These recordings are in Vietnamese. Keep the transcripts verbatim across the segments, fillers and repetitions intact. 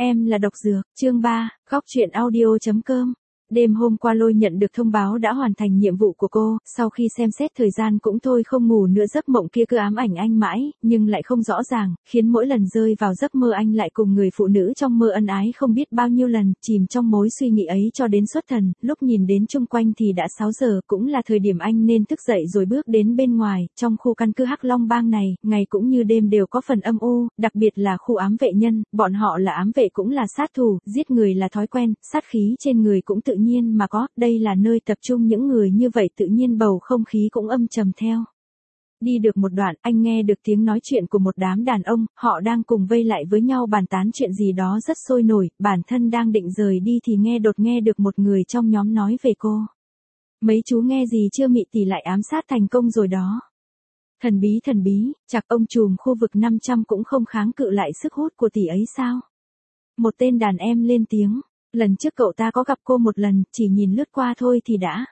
Em là độc dược, chương ba, góc truyện audio chấm com. Đêm hôm qua Lôi nhận được thông báo đã hoàn thành nhiệm vụ của cô, sau khi xem xét thời gian cũng thôi không ngủ nữa, giấc mộng kia cứ ám ảnh anh mãi, nhưng lại không rõ ràng, khiến mỗi lần rơi vào giấc mơ anh lại cùng người phụ nữ trong mơ ân ái không biết bao nhiêu lần, chìm trong mối suy nghĩ ấy cho đến xuất thần, lúc nhìn đến chung quanh thì đã sáu giờ, cũng là thời điểm anh nên thức dậy rồi bước đến bên ngoài, trong khu căn cứ Hắc Long Bang này, ngày cũng như đêm đều có phần âm u, đặc biệt là khu ám vệ nhân, bọn họ là ám vệ cũng là sát thủ, giết người là thói quen, sát khí trên người cũng tự nhiên mà có, đây là nơi tập trung những người như vậy, tự nhiên bầu không khí cũng âm trầm theo. Đi được một đoạn, anh nghe được tiếng nói chuyện của một đám đàn ông, họ đang cùng vây lại với nhau bàn tán chuyện gì đó rất sôi nổi, bản thân đang định rời đi thì nghe đột nghe được một người trong nhóm nói về cô. Mấy chú nghe gì chưa, Mị tỷ lại ám sát thành công rồi đó. Thần bí thần bí, chắc ông trùm khu vực năm trăm cũng không kháng cự lại sức hút của tỷ ấy sao? Một tên đàn em lên tiếng. Lần trước cậu ta có gặp cô một lần, chỉ nhìn lướt qua thôi thì đã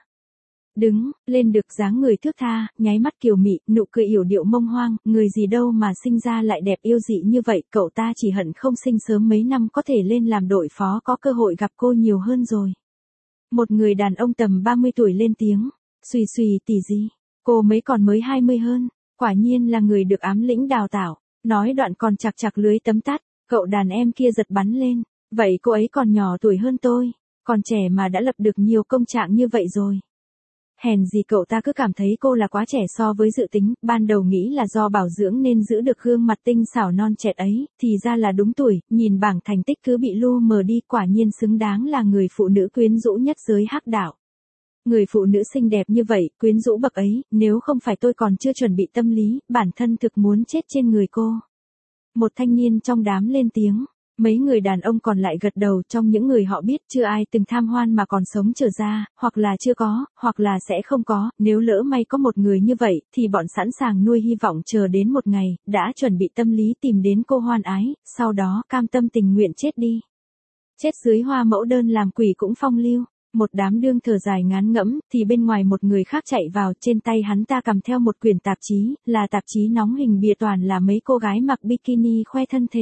đứng lên được, dáng người thước tha, nháy mắt kiều mị, nụ cười yểu điệu mông hoang, người gì đâu mà sinh ra lại đẹp yêu dị như vậy, cậu ta chỉ hận không sinh sớm mấy năm có thể lên làm đội phó, có cơ hội gặp cô nhiều hơn rồi. Một người đàn ông tầm ba mươi tuổi lên tiếng, xùy xùy tỷ gì, cô mấy còn mới hai mươi hơn, quả nhiên là người được ám lĩnh đào tạo, nói đoạn còn chặt chặt lưới tấm tắt, cậu đàn em kia giật bắn lên. Vậy cô ấy còn nhỏ tuổi hơn tôi, còn trẻ mà đã lập được nhiều công trạng như vậy rồi. Hèn gì cậu ta cứ cảm thấy cô là quá trẻ so với dự tính, ban đầu nghĩ là do bảo dưỡng nên giữ được gương mặt tinh xảo non trẻ ấy, thì ra là đúng tuổi, nhìn bảng thành tích cứ bị lu mờ đi, quả nhiên xứng đáng là người phụ nữ quyến rũ nhất giới hắc đạo. Người phụ nữ xinh đẹp như vậy, quyến rũ bậc ấy, nếu không phải tôi còn chưa chuẩn bị tâm lý, bản thân thực muốn chết trên người cô. Một thanh niên trong đám lên tiếng. Mấy người đàn ông còn lại gật đầu, trong những người họ biết chưa ai từng tham hoan mà còn sống trở ra, hoặc là chưa có, hoặc là sẽ không có, nếu lỡ may có một người như vậy, thì bọn sẵn sàng nuôi hy vọng chờ đến một ngày, đã chuẩn bị tâm lý tìm đến cô hoan ái, sau đó cam tâm tình nguyện chết đi. Chết dưới hoa mẫu đơn làm quỷ cũng phong lưu. Một đám đương thở dài ngán ngẫm, thì bên ngoài một người khác chạy vào, trên tay hắn ta cầm theo một quyển tạp chí, là tạp chí nóng hình bìa toàn là mấy cô gái mặc bikini khoe thân thể.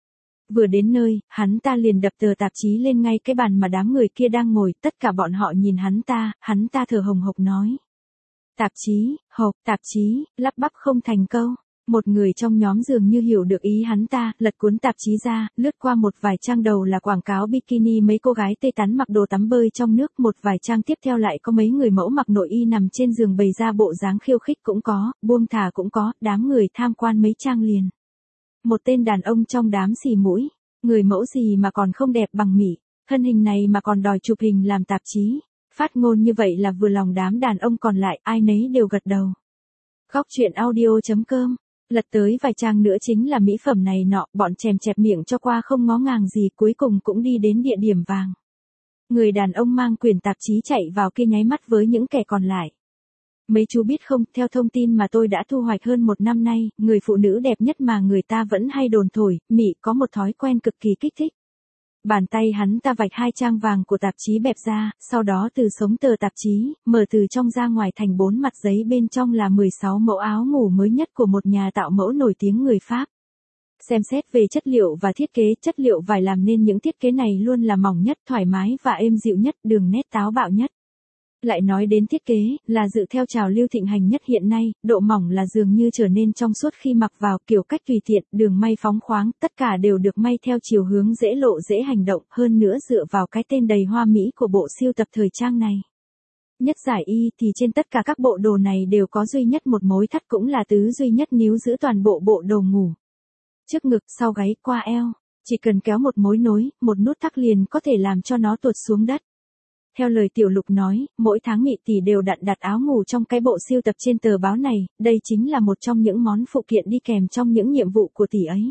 Vừa đến nơi, hắn ta liền đập tờ tạp chí lên ngay cái bàn mà đám người kia đang ngồi, tất cả bọn họ nhìn hắn ta, hắn ta thở hồng hộc nói. Tạp chí, hộp, tạp chí, lắp bắp không thành câu. Một người trong nhóm dường như hiểu được ý hắn ta, lật cuốn tạp chí ra, lướt qua một vài trang đầu là quảng cáo bikini mấy cô gái tây tắn mặc đồ tắm bơi trong nước, một vài trang tiếp theo lại có mấy người mẫu mặc nội y nằm trên giường bày ra bộ dáng khiêu khích cũng có, buông thả cũng có, đám người tham quan mấy trang liền. Một tên đàn ông trong đám xì mũi, người mẫu gì mà còn không đẹp bằng Mị, thân hình này mà còn đòi chụp hình làm tạp chí, phát ngôn như vậy là vừa lòng đám đàn ông còn lại, ai nấy đều gật đầu. Góc truyện audio chấm com, lật tới vài trang nữa chính là mỹ phẩm này nọ, bọn chèm chẹp miệng cho qua không ngó ngàng gì, cuối cùng cũng đi đến địa điểm vàng. Người đàn ông mang quyển tạp chí chạy vào kia nháy mắt với những kẻ còn lại. Mấy chú biết không, theo thông tin mà tôi đã thu hoạch hơn một năm nay, người phụ nữ đẹp nhất mà người ta vẫn hay đồn thổi, Mị có một thói quen cực kỳ kích thích. Bàn tay hắn ta vạch hai trang vàng của tạp chí bẹp ra, sau đó từ sống tờ tạp chí, mở từ trong ra ngoài thành bốn mặt giấy, bên trong là mười sáu mẫu áo ngủ mới nhất của một nhà tạo mẫu nổi tiếng người Pháp. Xem xét về chất liệu và thiết kế, chất liệu vải làm nên những thiết kế này luôn là mỏng nhất, thoải mái và êm dịu nhất, đường nét táo bạo nhất. Lại nói đến thiết kế, là dự theo trào lưu thịnh hành nhất hiện nay, độ mỏng là dường như trở nên trong suốt khi mặc vào, kiểu cách tùy tiện, đường may phóng khoáng, tất cả đều được may theo chiều hướng dễ lộ dễ hành động, hơn nữa dựa vào cái tên đầy hoa mỹ của bộ siêu tập thời trang này. Nhất giải y thì trên tất cả các bộ đồ này đều có duy nhất một mối thắt, cũng là tứ duy nhất níu giữ toàn bộ bộ đồ ngủ. Trước ngực, sau gáy, qua eo, chỉ cần kéo một mối nối, một nút thắt liền có thể làm cho nó tuột xuống đất. Theo lời Tiểu Lục nói, mỗi tháng Mị tỷ đều đặt đặt áo ngủ trong cái bộ siêu tập trên tờ báo này, đây chính là một trong những món phụ kiện đi kèm trong những nhiệm vụ của tỷ ấy.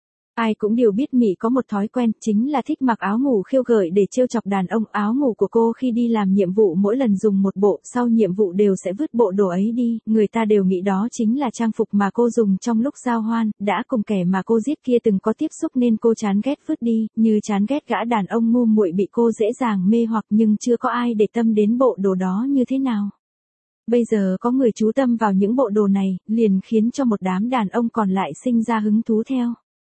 Ai cũng đều biết Mị có một thói quen, chính là thích mặc áo ngủ khiêu gợi để trêu chọc đàn ông. Áo ngủ của cô khi đi làm nhiệm vụ mỗi lần dùng một bộ, sau nhiệm vụ đều sẽ vứt bộ đồ ấy đi, người ta đều nghĩ đó chính là trang phục mà cô dùng trong lúc giao hoan, đã cùng kẻ mà cô giết kia từng có tiếp xúc nên cô chán ghét vứt đi, như chán ghét gã đàn ông ngu muội bị cô dễ dàng mê hoặc, nhưng chưa có ai để tâm đến bộ đồ đó như thế nào. Bây giờ có người chú tâm vào những bộ đồ này, liền khiến cho một đám đàn ông còn lại sinh ra hứng thú theo.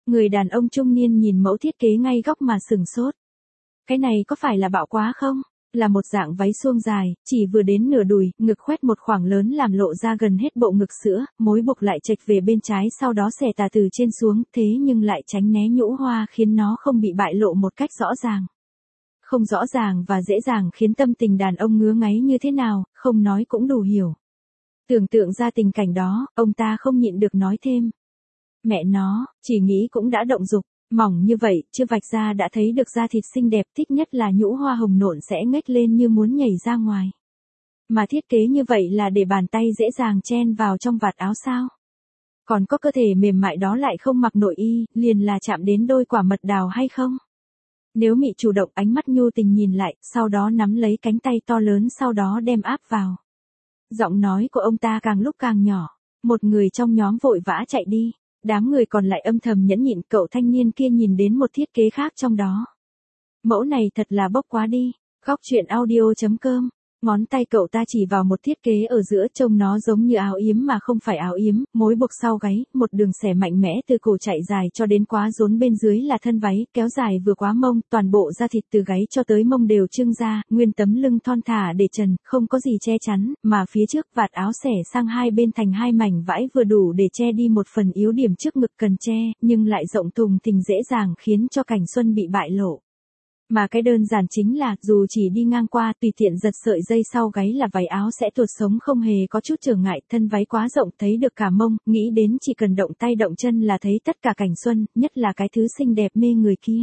Người đàn ông trung niên nhìn mẫu thiết kế ngay góc mà sửng sốt. Cái này có phải là bạo quá không? Là một dạng váy suông dài, chỉ vừa đến nửa đùi, ngực khoét một khoảng lớn làm lộ ra gần hết bộ ngực sữa, mối buộc lại chệch về bên trái sau đó xẻ tà từ trên xuống, thế nhưng lại tránh né nhũ hoa khiến nó không bị bại lộ một cách rõ ràng. Không rõ ràng và dễ dàng khiến tâm tình đàn ông ngứa ngáy như thế nào, không nói cũng đủ hiểu. Tưởng tượng ra tình cảnh đó, ông ta không nhịn được nói thêm. Mẹ nó, chỉ nghĩ cũng đã động dục. Mỏng như vậy, chưa vạch ra đã thấy được da thịt xinh đẹp, thích nhất là nhũ hoa hồng nộn sẽ ngếch lên như muốn nhảy ra ngoài. Mà thiết kế như vậy là để bàn tay dễ dàng chen vào trong vạt áo sao? Còn có cơ thể mềm mại đó lại không mặc nội y, liền là chạm đến đôi quả mật đào hay không? Nếu Mị chủ động ánh mắt nhu tình nhìn lại, sau đó nắm lấy cánh tay to lớn sau đó đem áp vào. Giọng nói của ông ta càng lúc càng nhỏ, một người trong nhóm vội vã chạy đi. Đám người còn lại âm thầm nhẫn nhịn, cậu thanh niên kia nhìn đến một thiết kế khác trong đó. Mẫu này thật là bốc quá đi. Góc truyện audio chấm com. Ngón tay cậu ta chỉ vào một thiết kế ở giữa, trông nó giống như áo yếm mà không phải áo yếm, mối buộc sau gáy, một đường xẻ mạnh mẽ từ cổ chạy dài cho đến quá rốn bên dưới là thân váy, kéo dài vừa quá mông, toàn bộ da thịt từ gáy cho tới mông đều trưng ra, nguyên tấm lưng thon thả để trần, không có gì che chắn, mà phía trước vạt áo xẻ sang hai bên thành hai mảnh vải vừa đủ để che đi một phần yếu điểm trước ngực cần che, nhưng lại rộng thùng thình dễ dàng khiến cho cảnh xuân bị bại lộ. Mà cái đơn giản chính là, dù chỉ đi ngang qua, tùy tiện giật sợi dây sau gáy là váy áo sẽ tuột sống không hề có chút trở ngại, thân váy quá rộng thấy được cả mông, nghĩ đến chỉ cần động tay động chân là thấy tất cả cảnh xuân, nhất là cái thứ xinh đẹp mê người kia.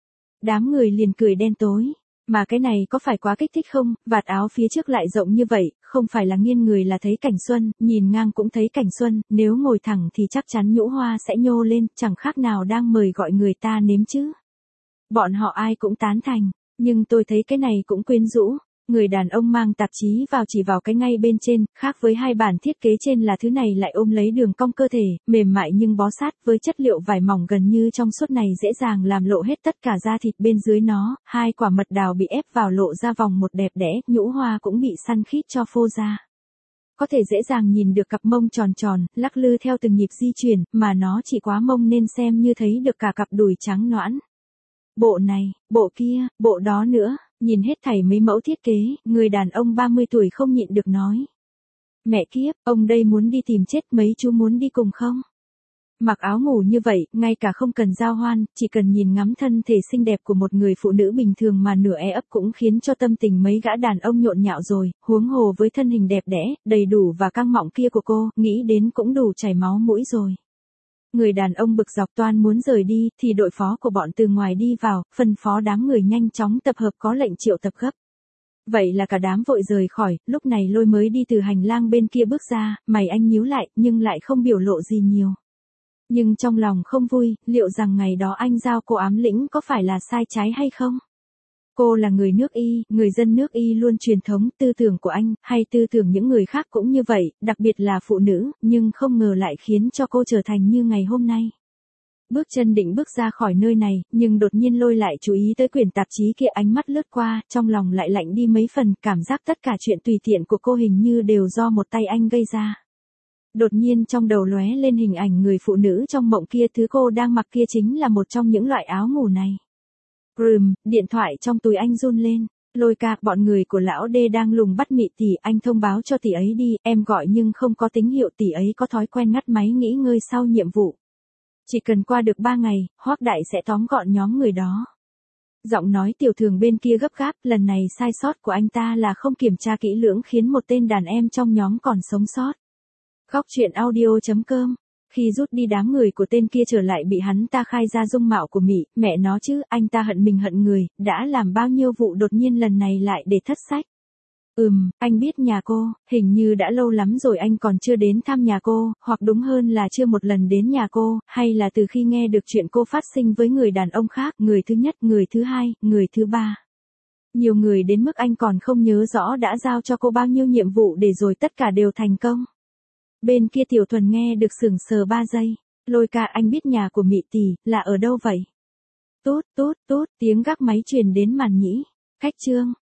Đám người liền cười đen tối. Mà cái này có phải quá kích thích không, vạt áo phía trước lại rộng như vậy, không phải là nghiêng người là thấy cảnh xuân, nhìn ngang cũng thấy cảnh xuân, nếu ngồi thẳng thì chắc chắn nhũ hoa sẽ nhô lên, chẳng khác nào đang mời gọi người ta nếm chứ. Bọn họ ai cũng tán thành, nhưng tôi thấy cái này cũng quyến rũ. Người đàn ông mang tạp chí vào chỉ vào cái ngay bên trên, khác với hai bản thiết kế trên là thứ này lại ôm lấy đường cong cơ thể, mềm mại nhưng bó sát với chất liệu vải mỏng gần như trong suốt này dễ dàng làm lộ hết tất cả da thịt bên dưới nó, hai quả mật đào bị ép vào lộ ra vòng một đẹp đẽ, nhũ hoa cũng bị săn khít cho phô ra. Có thể dễ dàng nhìn được cặp mông tròn tròn, lắc lư theo từng nhịp di chuyển, mà nó chỉ quá mông nên xem như thấy được cả cặp đùi trắng nõn. Bộ này, bộ kia, bộ đó nữa, nhìn hết thảy mấy mẫu thiết kế, người đàn ông ba mươi tuổi không nhịn được nói. Mẹ kiếp, ông đây muốn đi tìm chết, mấy chú muốn đi cùng không? Mặc áo ngủ như vậy, ngay cả không cần giao hoan, chỉ cần nhìn ngắm thân thể xinh đẹp của một người phụ nữ bình thường mà nửa e ấp cũng khiến cho tâm tình mấy gã đàn ông nhộn nhạo rồi, huống hồ với thân hình đẹp đẽ, đầy đủ và căng mọng kia của cô, nghĩ đến cũng đủ chảy máu mũi rồi. Người đàn ông bực dọc toan muốn rời đi, thì đội phó của bọn từ ngoài đi vào, phân phó đám người nhanh chóng tập hợp có lệnh triệu tập gấp. Vậy là cả đám vội rời khỏi, lúc này Lôi mới đi từ hành lang bên kia bước ra, mày anh nhíu lại, nhưng lại không biểu lộ gì nhiều. Nhưng trong lòng không vui, liệu rằng ngày đó anh giao cô ám lĩnh có phải là sai trái hay không? Cô là người nước Y, người dân nước Y luôn truyền thống, tư tưởng của anh, hay tư tưởng những người khác cũng như vậy, đặc biệt là phụ nữ, nhưng không ngờ lại khiến cho cô trở thành như ngày hôm nay. Bước chân định bước ra khỏi nơi này, nhưng đột nhiên Lôi lại chú ý tới quyển tạp chí kia, ánh mắt lướt qua, trong lòng lại lạnh đi mấy phần, cảm giác tất cả chuyện tùy tiện của cô hình như đều do một tay anh gây ra. Đột nhiên trong đầu lóe lên hình ảnh người phụ nữ trong mộng kia, thứ cô đang mặc kia chính là một trong những loại áo ngủ này. Rừm, điện thoại trong túi anh run lên. Lôi ca, bọn người của lão đê đang lùng bắt Mị tỷ, anh thông báo cho tỷ ấy đi, em gọi nhưng không có tín hiệu, tỷ ấy có thói quen ngắt máy nghỉ ngơi sau nhiệm vụ. Chỉ cần qua được ba ngày, Hoác Đại sẽ tóm gọn nhóm người đó. Giọng nói Tiểu Thường bên kia gấp gáp, lần này sai sót của anh ta là không kiểm tra kỹ lưỡng khiến một tên đàn em trong nhóm còn sống sót. Góc truyện audio chấm com. Khi rút đi đám người của tên kia trở lại bị hắn ta khai ra dung mạo của Mị, mẹ nó chứ, anh ta hận mình hận người, đã làm bao nhiêu vụ đột nhiên lần này lại để thất sách. Ừm, anh biết nhà cô, hình như đã lâu lắm rồi anh còn chưa đến thăm nhà cô, hoặc đúng hơn là chưa một lần đến nhà cô, hay là từ khi nghe được chuyện cô phát sinh với người đàn ông khác, người thứ nhất, người thứ hai, người thứ ba. Nhiều người đến mức anh còn không nhớ rõ đã giao cho cô bao nhiêu nhiệm vụ để rồi tất cả đều thành công. Bên kia Tiểu Thuần nghe được sững sờ ba giây. Lôi ca, anh biết nhà của Mị tỷ là ở đâu vậy? Tút tút tút, tiếng gác máy truyền đến màn nhĩ. Khách trương,